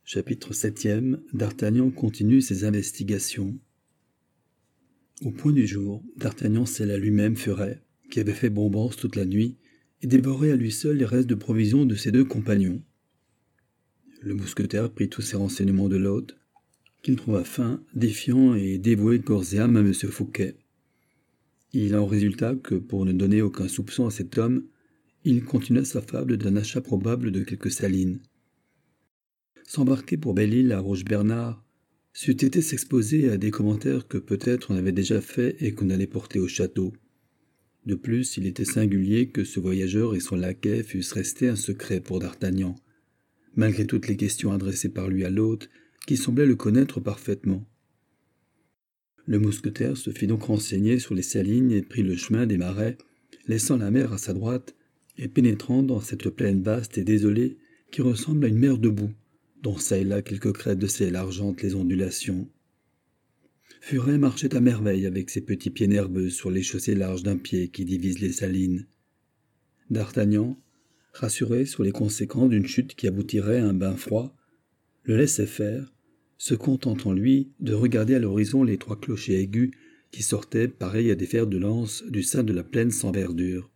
Chapitre 7e. D'Artagnan continue ses investigations. Au point du jour, D'Artagnan sella lui-même Furet, qui avait fait bombance toute la nuit, et dévorait à lui seul les restes de provisions de ses deux compagnons. Le mousquetaire prit tous ses renseignements de l'hôte, qu'il trouva fin, défiant et dévoué corps et âme à M. Fouquet. Il en résulta que, pour ne donner aucun soupçon à cet homme, il continua sa fable d'un achat probable de quelques salines. S'embarquer pour Belle-Île à Roche-Bernard c'eût été s'exposer à des commentaires que peut-être on avait déjà faits et qu'on allait porter au château. De plus, il était singulier que ce voyageur et son laquais fussent restés un secret pour D'Artagnan, malgré toutes les questions adressées par lui à l'hôte, qui semblait le connaître parfaitement. Le mousquetaire se fit donc renseigner sur les salines et prit le chemin des marais, laissant la mer à sa droite et pénétrant dans cette plaine vaste et désolée qui ressemble à une mer debout, dont çà et là quelques crêtes de sel argentent les ondulations. Furet marchait à merveille avec ses petits pieds nerveux sur les chaussées larges d'un pied qui divise les salines. D'Artagnan, rassuré sur les conséquences d'une chute qui aboutirait à un bain froid, le laissait faire, se contentant lui de regarder à l'horizon les trois clochers aigus qui sortaient, pareils à des fers de lance, du sein de la plaine sans verdure.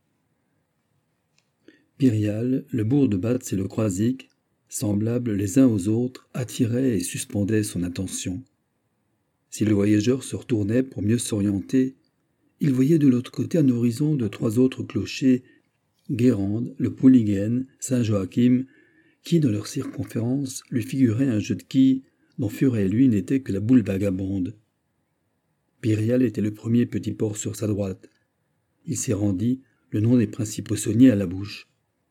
Pyrial, le bourg de Batz et le Croisic, semblables les uns aux autres, attiraient et suspendaient son attention. Si le voyageur se retournait pour mieux s'orienter, il voyait de l'autre côté un horizon de trois autres clochers, Guérande, le Pouliguen, Saint-Joachim, qui, dans leur circonférence, lui figuraient un jeu de quilles dont Furet et lui n'étaient que la boule vagabonde. Pyrial était le premier petit port sur sa droite. Il s'y rendit, le nom des principaux sauniers à la bouche.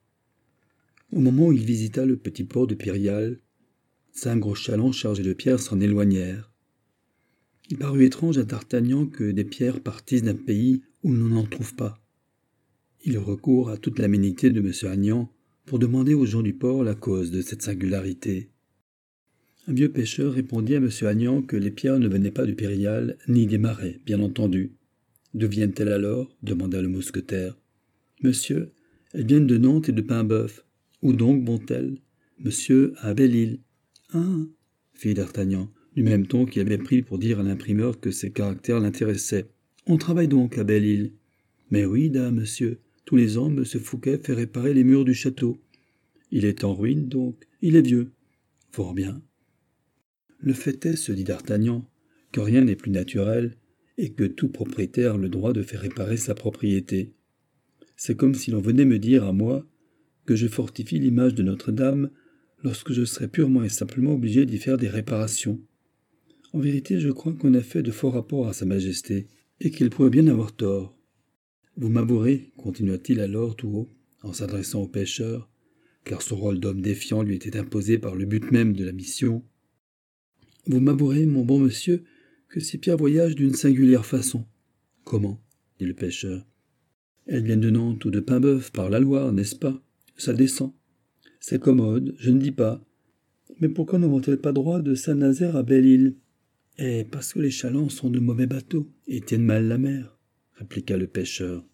Au moment où il visita le petit port de Pyrial, 5 gros chalands chargés de pierres s'en éloignèrent. Il parut étrange à D'Artagnan que des pierres partissent d'un pays où l'on n'en trouve pas. Il recourt à toute l'aménité de M. Agnan pour demander aux gens du port la cause de cette singularité. Un vieux pêcheur répondit à M. Agnan que les pierres ne venaient pas du Pyrial, ni des marais, bien entendu. « D'où viennent-elles alors » demanda le mousquetaire. « Monsieur, elles viennent de Nantes et de Paimboeuf. Où donc vont-elles ? Monsieur, à Belle-Île. »« Ah » fit D'Artagnan, du même ton qu'il avait pris pour dire à l'imprimeur que ces caractères l'intéressaient. « On travaille donc à Belle-Île. »« Mais oui, dame, monsieur. Tous les ans, M. Fouquet fait réparer les murs du château. Il est en ruine, donc. Il est vieux. »« Fort bien. » Le fait est, se dit D'Artagnan, que rien n'est plus naturel et que tout propriétaire a le droit de faire réparer sa propriété. C'est comme si l'on venait me dire à moi que je fortifie l'image de Notre-Dame lorsque je serais purement et simplement obligé d'y faire des réparations. En vérité, je crois qu'on a fait de forts rapports à Sa Majesté, et qu'il pourrait bien avoir tort. Vous m'avouerez, continua-t-il alors tout haut, en s'adressant au pêcheur, car son rôle d'homme défiant lui était imposé par le but même de la mission, vous m'avouerez, mon bon monsieur, que ces pierres voyagent d'une singulière façon. Comment ? Dit le pêcheur. Elles viennent de Nantes ou de Paimboeuf par la Loire, n'est-ce pas ? Ça descend. C'est commode, je ne dis pas. Mais pourquoi ne vont-elles pas droit de Saint-Nazaire à Belle-Île ? Eh, parce que les chalands sont de mauvais bateaux et tiennent mal la mer, répliqua le pêcheur.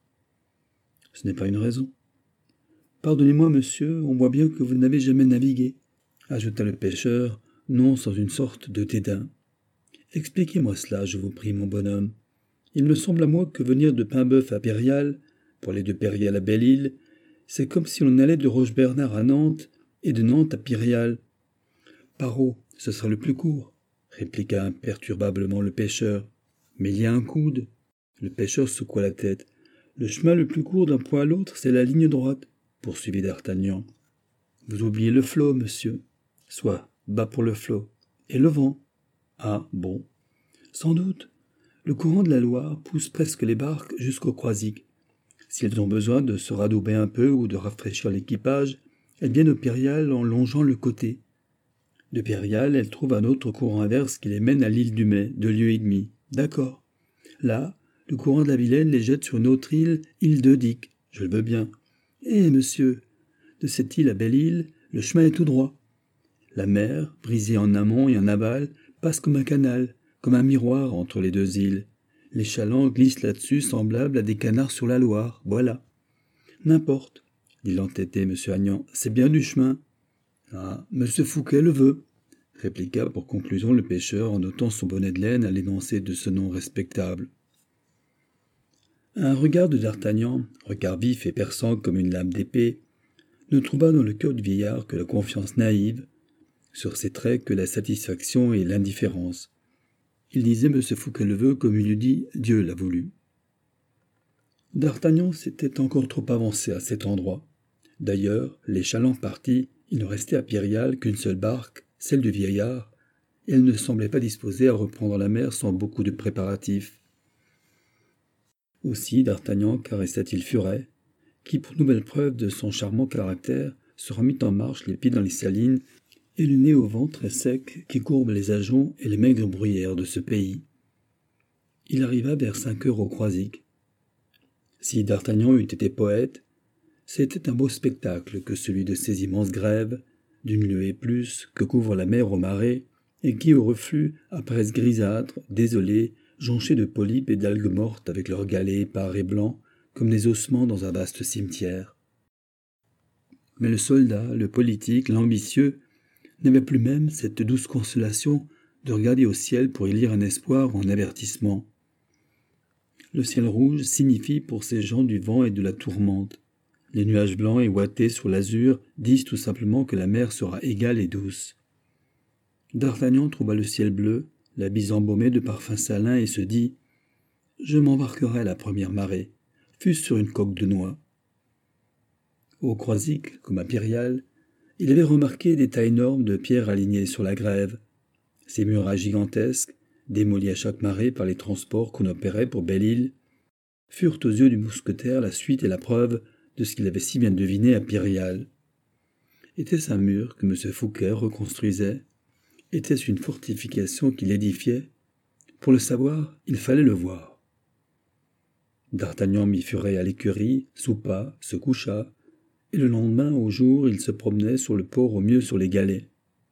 Ce n'est pas une raison. Pardonnez-moi, monsieur, on voit bien que vous n'avez jamais navigué, ajouta le pêcheur, non sans une sorte de dédain. Expliquez-moi cela, je vous prie, mon bonhomme. Il me semble à moi que venir de Paimboeuf à Pyrial, pour aller de Pyrial à Belle-Île, c'est comme si l'on allait de Roche-Bernard à Nantes et de Nantes à Pyrial. Par eau, ce sera le plus court, répliqua imperturbablement le pêcheur. Mais il y a un coude. Le pêcheur secoua la tête. Le chemin le plus court d'un point à l'autre, c'est la ligne droite, poursuivit D'Artagnan. Vous oubliez le flot, monsieur. Soit, bas pour le flot. Et le vent. Ah, bon. Sans doute. Le courant de la Loire pousse presque les barques jusqu'au Croisic. Si elles ont besoin de se radouber un peu ou de rafraîchir l'équipage, elles viennent au Pyrial en longeant le côté. De Pyrial, elles trouvent un autre courant inverse qui les mène à l'île du Mai, 2 lieues et demie. D'accord. Là, le courant de la Vilaine les jette sur une autre île, île de Dick. Je le veux bien. Eh, monsieur, de cette île à Belle-Île, le chemin est tout droit. La mer, brisée en amont et en aval, passe comme un canal, comme un miroir entre les deux îles. Les chalands glissent là-dessus semblables à des canards sur la Loire, voilà. N'importe, dit l'entêté M. Agnan, c'est bien du chemin. Ah, monsieur Fouquet le veut, répliqua pour conclusion le pêcheur en ôtant son bonnet de laine à l'énoncé de ce nom respectable. Un regard de d'Artagnan, regard vif et perçant comme une lame d'épée, ne trouva dans le cœur du vieillard que la confiance naïve, sur ses traits que la satisfaction et l'indifférence. Il disait monsieur Fouquet le veut comme il eût dit Dieu l'a voulu. D'Artagnan s'était encore trop avancé à cet endroit. D'ailleurs, les chalands partis, il ne restait à Pyrial qu'une seule barque, celle du vieillard, et elle ne semblait pas disposée à reprendre la mer sans beaucoup de préparatifs. Aussi d'Artagnan caressa-t-il Furet, qui, pour nouvelle preuve de son charmant caractère, se remit en marche les pieds dans les salines et le nez au vent très sec qui courbe les ajoncs et les maigres bruyères de ce pays. Il arriva vers 5 heures au Croisic. Si d'Artagnan eût été poète, c'était un beau spectacle que celui de ces immenses grèves, d'une lieue et plus, que couvre la mer au marais, et qui, au reflux, apparaissent grisâtres, désolés, jonchés de polypes et d'algues mortes avec leurs galets épars et blancs, comme des ossements dans un vaste cimetière. Mais le soldat, le politique, l'ambitieux, n'avait plus même cette douce consolation de regarder au ciel pour y lire un espoir ou un avertissement. Le ciel rouge signifie pour ces gens du vent et de la tourmente. Les nuages blancs et ouatés sur l'azur disent tout simplement que la mer sera égale et douce. D'Artagnan trouva le ciel bleu, la bise embaumée de parfums salins et se dit « Je m'embarquerai à la première marée, fût-ce sur une coque de noix. » Au Croisic, comme à Pyrial, il avait remarqué des tas énormes de pierres alignées sur la grève. Ces murailles gigantesques, démolis à chaque marée par les transports qu'on opérait pour Belle-Île, furent aux yeux du mousquetaire la suite et la preuve de ce qu'il avait si bien deviné à Pyrial. Était-ce un mur que M. Fouquet reconstruisait? Était-ce une fortification qu'il édifiait? Pour le savoir, il fallait le voir. D'Artagnan mit Furet à l'écurie, soupa, se coucha, et le lendemain, au jour, il se promenait sur le port au mieux sur les galets.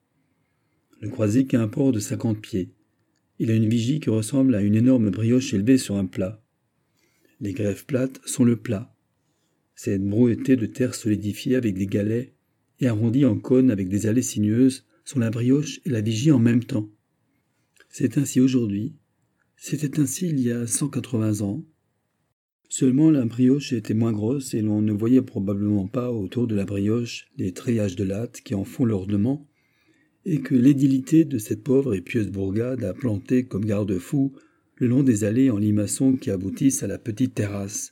Le Croisic a un port de 50 pieds. Il a une vigie qui ressemble à une énorme brioche élevée sur un plat. Les grèves plates sont le plat. Cette brouetée de terre solidifiée avec des galets et arrondie en cône avec des allées sinueuses sont la brioche et la vigie en même temps. C'est ainsi aujourd'hui. C'était ainsi il y a 180 ans. Seulement la brioche était moins grosse et l'on ne voyait probablement pas autour de la brioche les treillages de lattes qui en font l'ornement, et que l'édilité de cette pauvre et pieuse bourgade a planté comme garde-fou le long des allées en limaçon qui aboutissent à la petite terrasse.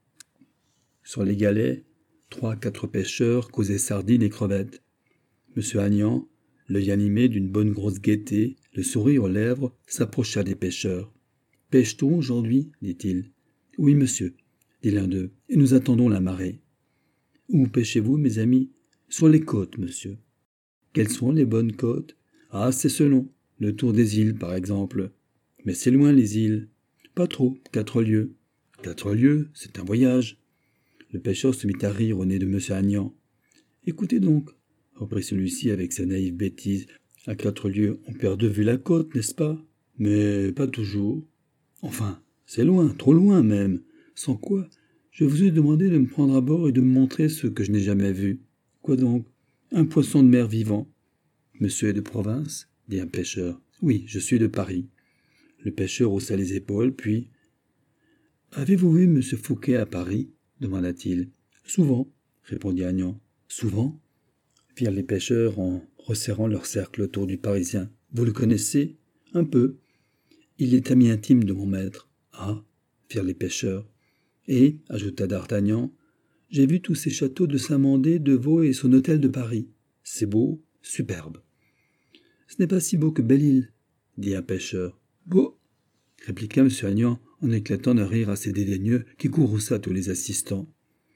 Sur les galets, 3-4 pêcheurs causaient sardines et crevettes. M. Agnan, l'œil animé d'une bonne grosse gaieté, le sourire aux lèvres, s'approcha des pêcheurs. « Pêche-t-on aujourd'hui » dit-il. « Oui, monsieur, » dit l'un d'eux, « et nous attendons la marée. »« Où pêchez-vous, mes amis ?»« Sur les côtes, monsieur. »« Quelles sont les bonnes côtes ?»« Ah, c'est selon. Le tour des îles, par exemple. »« Mais c'est loin, les îles. »« Pas trop, 4 lieues. »« 4 lieues, c'est un voyage. » Le pêcheur se mit à rire au nez de M. Agnan. « Écoutez donc, » reprit celui-ci avec sa naïve bêtise, « à 4 lieues, on perd de vue la côte, n'est-ce pas? Mais pas toujours. Enfin, c'est loin, trop loin même, sans quoi je vous ai demandé de me prendre à bord et de me montrer ce que je n'ai jamais vu. Quoi donc? Un poisson de mer vivant. »« Monsieur est de province ?» dit un pêcheur. « Oui, je suis de Paris. » Le pêcheur haussa les épaules, puis « Avez-vous vu M. Fouquet à Paris ?» demanda-t-il. « Souvent, » répondit Agnan. « Souvent ?» firent les pêcheurs en resserrant leur cercle autour du Parisien. « Vous le connaissez ? » ?»« Un peu. Il est ami intime de mon maître. »« Ah » firent les pêcheurs. « Et, ajouta d'Artagnan, j'ai vu tous ces châteaux de Saint-Mandé, de Vaux et son hôtel de Paris. C'est beau, superbe. »« Ce n'est pas si beau que Belle-Île, » dit un pêcheur. « Beau » répliqua M. Agnan en éclatant d'un rire assez dédaigneux qui courrouça tous les assistants.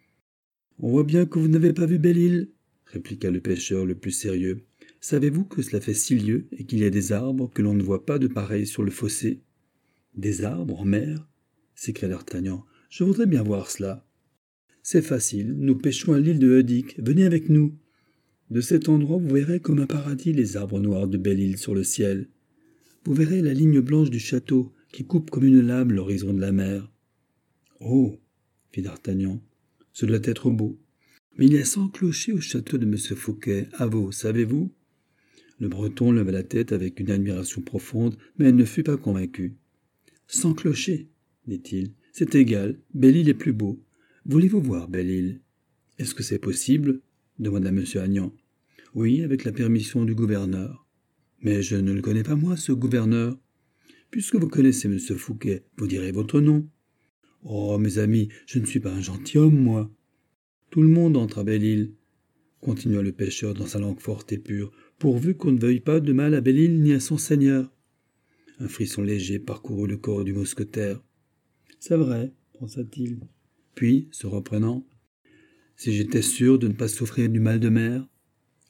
« On voit bien que vous n'avez pas vu Belle-Île, » répliqua le pêcheur le plus sérieux. « Savez-vous que cela fait 6 lieues et qu'il y a des arbres que l'on ne voit pas de pareils sur le fossé ?»« Des arbres en mer ?» s'écria d'Artagnan. « Je voudrais bien voir cela. »« C'est facile, nous pêchons à l'île de Heudic. Venez avec nous. De cet endroit, vous verrez comme un paradis les arbres noirs de Belle-Île sur le ciel. Vous verrez la ligne blanche du château qui coupe comme une lame l'horizon de la mer. »« Oh » fit d'Artagnan, « ce doit être beau. » Mais il y a 100 clochers au château de M. Fouquet. À vous, savez-vous » Le Breton leva la tête avec une admiration profonde, mais elle ne fut pas convaincue. « 100 clochers, dit-il. C'est égal. Belle-Île est plus beau. Voulez-vous voir Belle-Île ?»« Est-ce que c'est possible » demanda M. Agnan. « Oui, avec la permission du gouverneur. »« Mais je ne le connais pas, moi, ce gouverneur. »« Puisque vous connaissez M. Fouquet, vous direz votre nom. »« Oh, mes amis, je ne suis pas un gentilhomme, moi. »« Tout le monde entre à Belle-Île, » continua le pêcheur dans sa langue forte et pure, « pourvu qu'on ne veuille pas de mal à Belle-Île ni à son seigneur. » Un frisson léger parcourut le corps du mousquetaire. « C'est vrai, pensa-t-il. » Puis, se reprenant, « si j'étais sûr de ne pas souffrir du mal de mer. »« Là-dessus, »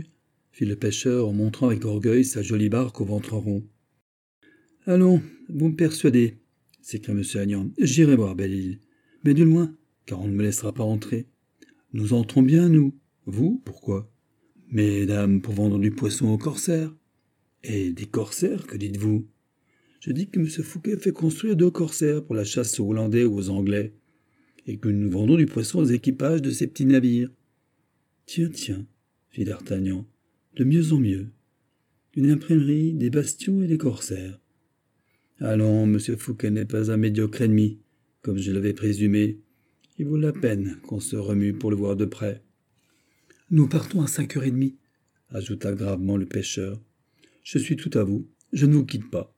fit le pêcheur en montrant avec orgueil sa jolie barque au ventre rond. « Allons, vous me persuadez, » s'écria M. Agnan. « J'irai voir Belle-Île, mais de loin, car on ne me laissera pas entrer. Nous entrons bien, nous. Vous, pourquoi ? Mesdames, pour vendre du poisson aux corsaires. » Et des corsaires, que dites-vous ? Je dis que M. Fouquet fait construire 2 corsaires pour la chasse aux Hollandais ou aux Anglais, et que nous vendons du poisson aux équipages de ces petits navires. Tiens, fit d'Artagnan, de mieux en mieux. Une imprimerie, des bastions et des corsaires. Allons, M. Fouquet n'est pas un médiocre ennemi, comme je l'avais présumé. Il vaut la peine qu'on se remue pour le voir de près. Nous partons à 5h30, ajouta gravement le pêcheur. Je suis tout à vous, je ne vous quitte pas.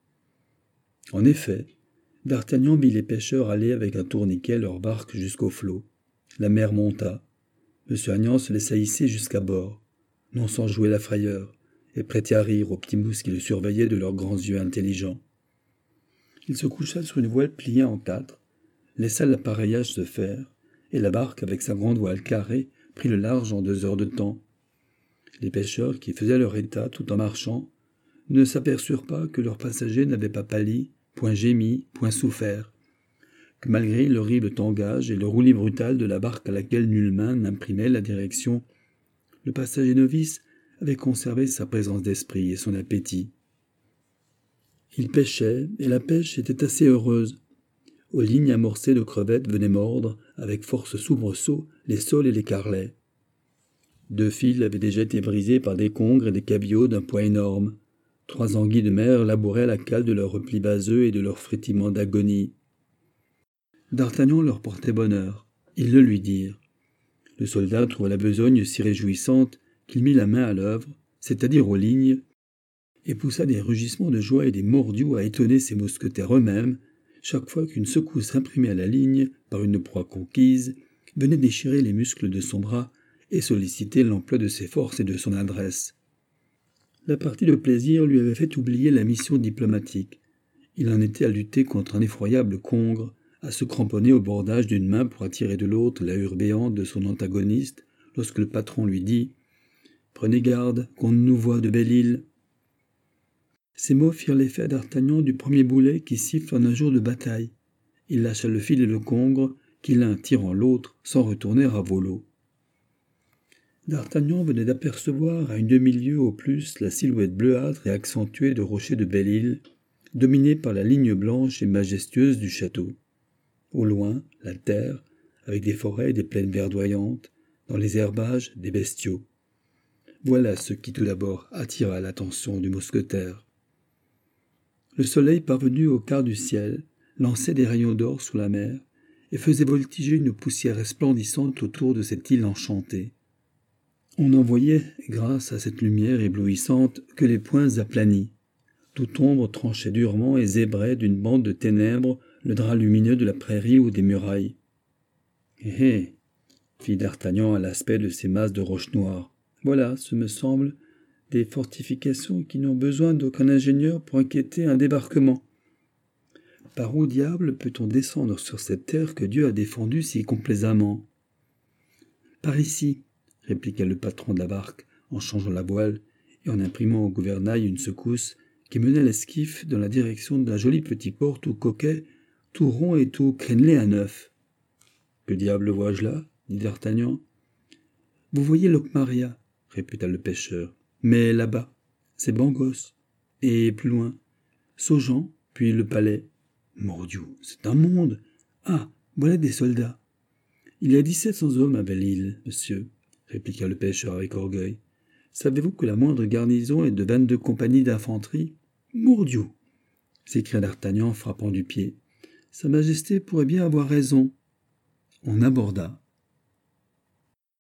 En effet, d'Artagnan vit les pêcheurs aller avec un tourniquet leur barque jusqu'au flot. La mer monta. M. Agnan se laissa hisser jusqu'à bord, non sans jouer la frayeur, et prêter à rire aux petits mousses qui le surveillaient de leurs grands yeux intelligents. Il se coucha sur une voile pliée en 4, laissa l'appareillage se faire, et la barque, avec sa grande voile carrée, prit le large en 2 heures de temps. Les pêcheurs, qui faisaient leur état tout en marchant, ne s'aperçurent pas que leurs passagers n'avaient pas pâli, point gémi, point souffert, que malgré l'horrible tangage et le roulis brutal de la barque à laquelle nulle main n'imprimait la direction, le passager novice avait conservé sa présence d'esprit et son appétit. Il pêchait, et la pêche était assez heureuse. Aux lignes amorcées de crevettes venaient mordre, avec force soubresauts, les sols et les carlets. 2 fils avaient déjà été brisés par des congres et des cabillots d'un poids énorme. 3 anguilles de mer labouraient la cale de leurs replis vaseux et de leurs frétillements d'agonie. D'Artagnan leur portait bonheur. Ils le lui dirent. Le soldat trouva la besogne si réjouissante qu'il mit la main à l'œuvre, c'est-à-dire aux lignes, et poussa des rugissements de joie et des mordioux à étonner ses mousquetaires eux-mêmes, chaque fois qu'une secousse imprimée à la ligne par une proie conquise venait déchirer les muscles de son bras et solliciter l'emploi de ses forces et de son adresse. La partie de plaisir lui avait fait oublier la mission diplomatique. Il en était à lutter contre un effroyable congre, à se cramponner au bordage d'une main pour attirer de l'autre la béante de son antagoniste, lorsque le patron lui dit « Prenez garde qu'on ne nous voie de Belle-Île ». Ces mots firent l'effet à d'Artagnan du premier boulet qui siffle en un jour de bataille. Il lâcha le fil et le congre, qui l'un tirant l'autre, sans retourner à volo. D'Artagnan venait d'apercevoir à une demi-lieue au plus la silhouette bleuâtre et accentuée de rochers de Belle-Île, dominée par la ligne blanche et majestueuse du château. Au loin, la terre, avec des forêts et des plaines verdoyantes, dans les herbages, des bestiaux. Voilà ce qui tout d'abord attira l'attention du mousquetaire. Le soleil parvenu au quart du ciel lançait des rayons d'or sous la mer et faisait voltiger une poussière resplendissante autour de cette île enchantée. On n'en voyait, grâce à cette lumière éblouissante, que les points aplanis. Toute ombre tranchait durement et zébrait d'une bande de ténèbres le drap lumineux de la prairie ou des murailles. « Hé !» fit d'Artagnan à l'aspect de ces masses de roches noires. « Voilà, ce me semble, des fortifications qui n'ont besoin d'aucun ingénieur pour inquiéter un débarquement. Par où diable peut-on descendre sur cette terre que Dieu a défendue si complaisamment ?»« Par ici, » répliqua le patron de la barque, en changeant la voile et en imprimant au gouvernail une secousse qui menait l'esquif dans la direction d'un joli petit port tout coquet, tout rond et tout crénelé à neuf. « Que diable vois-je là ?» dit d'Artagnan. « Vous voyez Locmaria, » répéta le pêcheur. « Mais là-bas, c'est Bangos, et plus loin, Saujan, puis le palais. Mordiou, c'est un monde. Ah, voilà des soldats. Il y a 1700 hommes à Belle-Île, monsieur, répliqua le pêcheur avec orgueil. Savez-vous que la moindre garnison est de 22 compagnies d'infanterie? Mordiou! S'écria d'Artagnan, frappant du pied. Sa Majesté pourrait bien avoir raison. On aborda.